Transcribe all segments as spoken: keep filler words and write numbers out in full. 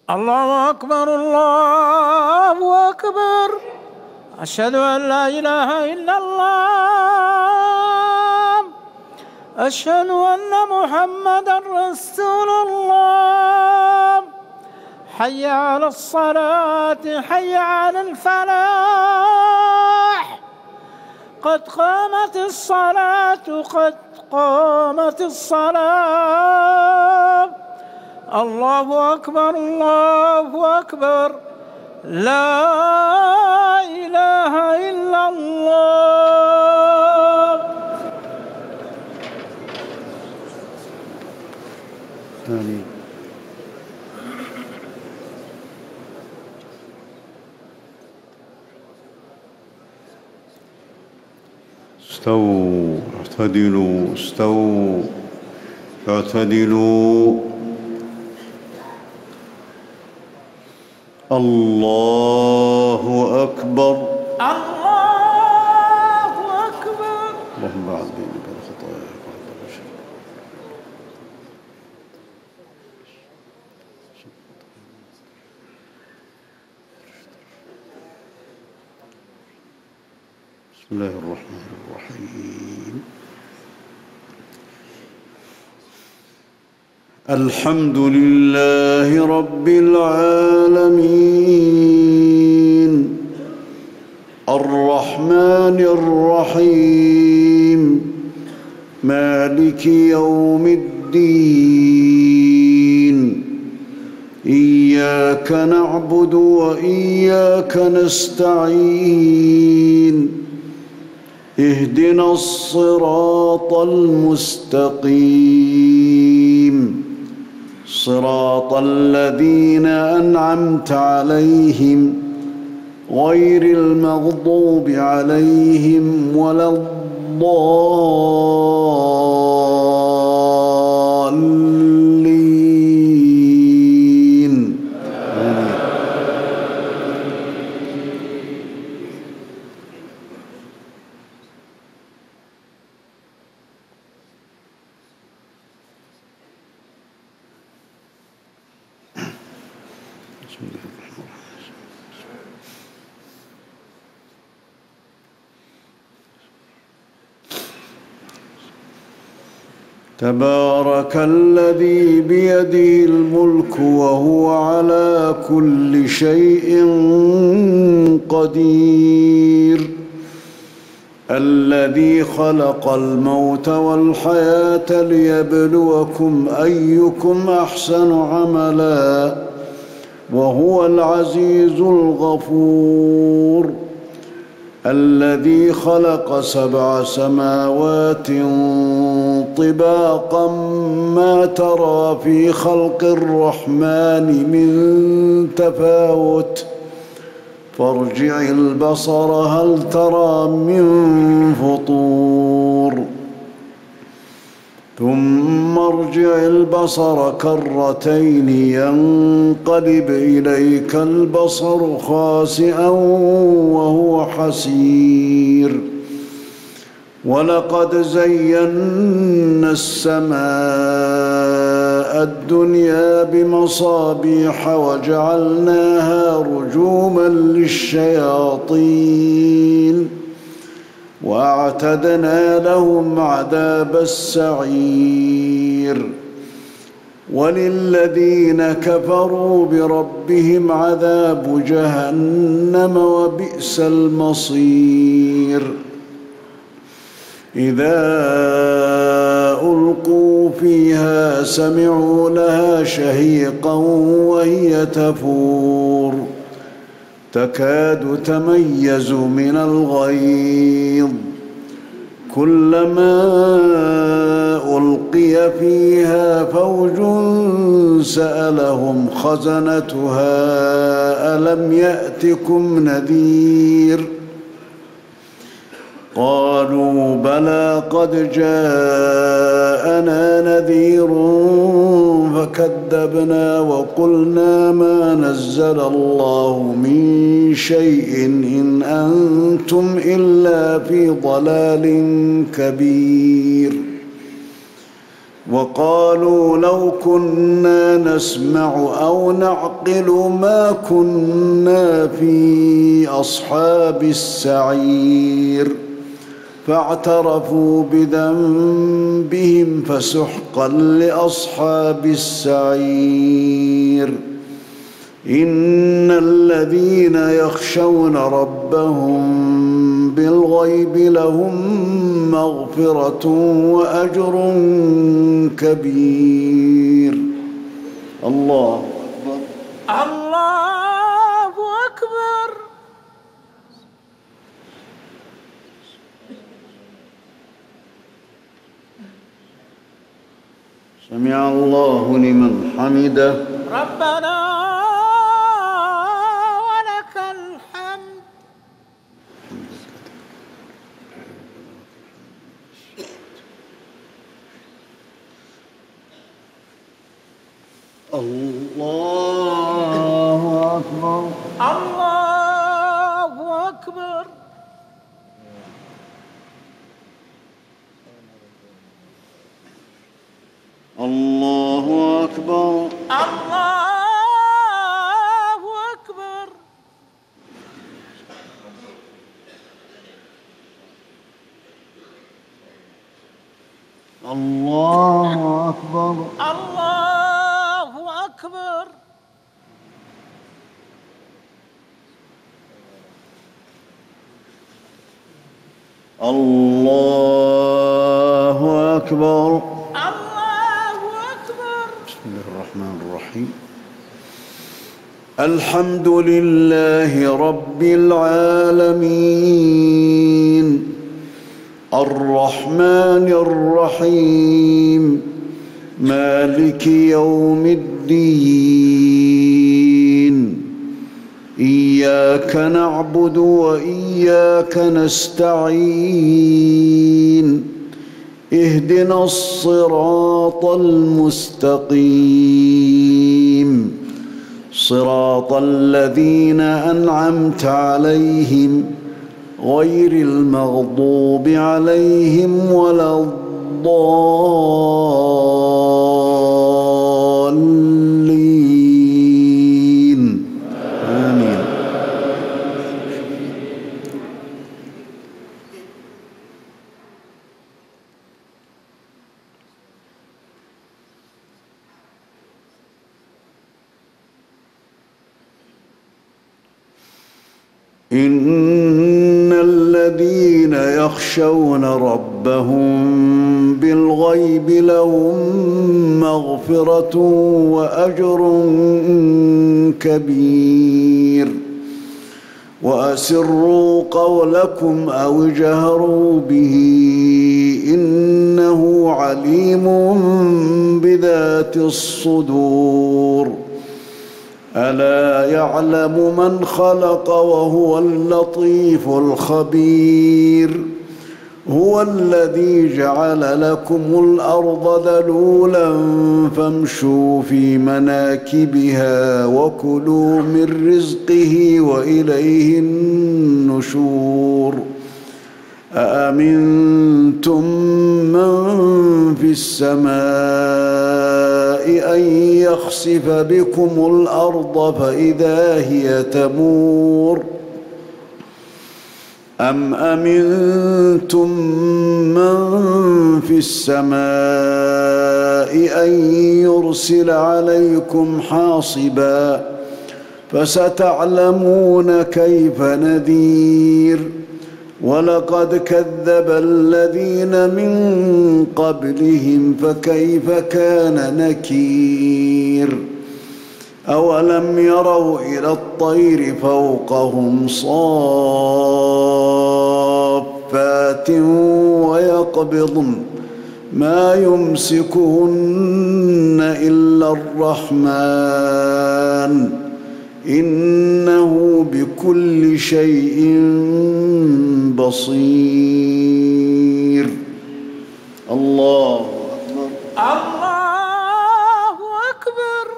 الله أكبر الله أكبر. أشهد أن لا إله إلا الله. أشهد أن محمدًا رسول الله. حي على الصلاة حي على الفلاح. قد قامت الصلاة قد قامت الصلاة. الله أكبر الله أكبر. لا إله إلا الله. آمين. استووا اعتدلوا استووا اعتدلوا. الله أكبر الله أكبر. اللهم عذبني بالخطايا وعذب الشر. بسم الله الرحمن الرحيم. الحمد لله رب العالمين الرحمن الرحيم مالك يوم الدين. إياك نعبد وإياك نستعين. اهدنا الصراط المستقيم صراط الذين أنعمت عليهم غير المغضوب عليهم ولا الضالين. تبارك الذي بيده الملك وهو على كل شيء قدير. الذي خلق الموت والحياة ليبلوكم أيكم أحسن عملا وهو العزيز الغفور. الذي خلق سبع سماوات طباقا ما ترى في خلق الرحمن من تفاوت فارجع البصر هل ترى من فطور ثم ارجع البصر كرتين ينقلب إليك البصر خاسئا وهو حسير. ولقد زينا السماء الدنيا بمصابيح وجعلناها رجوما للشياطين وأعتدنا لهم عذاب السعير. وللذين كفروا بربهم عذاب جهنم وبئس المصير. إذا ألقوا فيها سمعوا لها شهيقا وهي تفور تكاد تميز من الغيظ. كلما ألقي فيها فوج سألهم خزنتها ألم يأتكم نذير قالوا بلى قد جاءنا نذير فكذبنا وقلنا ما نزل الله من شيء إن أنتم إلا في ضلال كبير. وقالوا لو كنا نسمع أو نعقل ما كنا في أصحاب السعير فاعترفوا بذنبهم فسحقا لأصحاب السعير إن الذين يخشون ربهم بالغيب لهم مغفرة وأجر كبير. الله أكبر. الله أكبر. سمع الله لمن حمده. ربنا ولك الحمد. الله أكبر. الله أكبر. الله أكبر. الله أكبر. الله أكبر. الله أكبر. الله أكبر. الله أكبر. بسم الله الرحمن الرحيم. الحمد لله رب العالمين الرحمن الرحيم مالك يوم الدين إياك نعبد وإياك نستعين اهدنا الصراط المستقيم صراط الذين أنعمت عليهم غير المغضوب عليهم ولا الضالين آمين. إن الذين يخشون ربهم بالغيب لهم مغفرة وأجر كبير وأسروا قولكم أو اجهروا به إنه عليم بذات الصدور ألا يعلم من خلق وهو اللطيف الخبير هو الذي جعل لكم الأرض ذلولا فامشوا في مناكبها وكلوا من رزقه وإليه النشور أأمنتم من في السماء أن يخسف بكم الأرض فإذا هي تمور أم أمنتم من في السماء أن يرسل عليكم حاصبا فستعلمون كيف نذير ولقد كذب الذين من قبلهم فكيف كان نكير أولم يروا إلى الطير فوقهم صافات ويقبضن ما يمسكهن إلا الرحمن إنه بكل شيء بصير. الله أكبر. الله أكبر.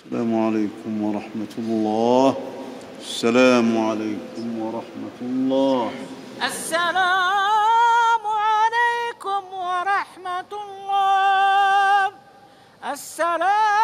السلام عليكم ورحمة الله. السلام عليكم ورحمة الله. السلام عليكم ورحمة الله. السلام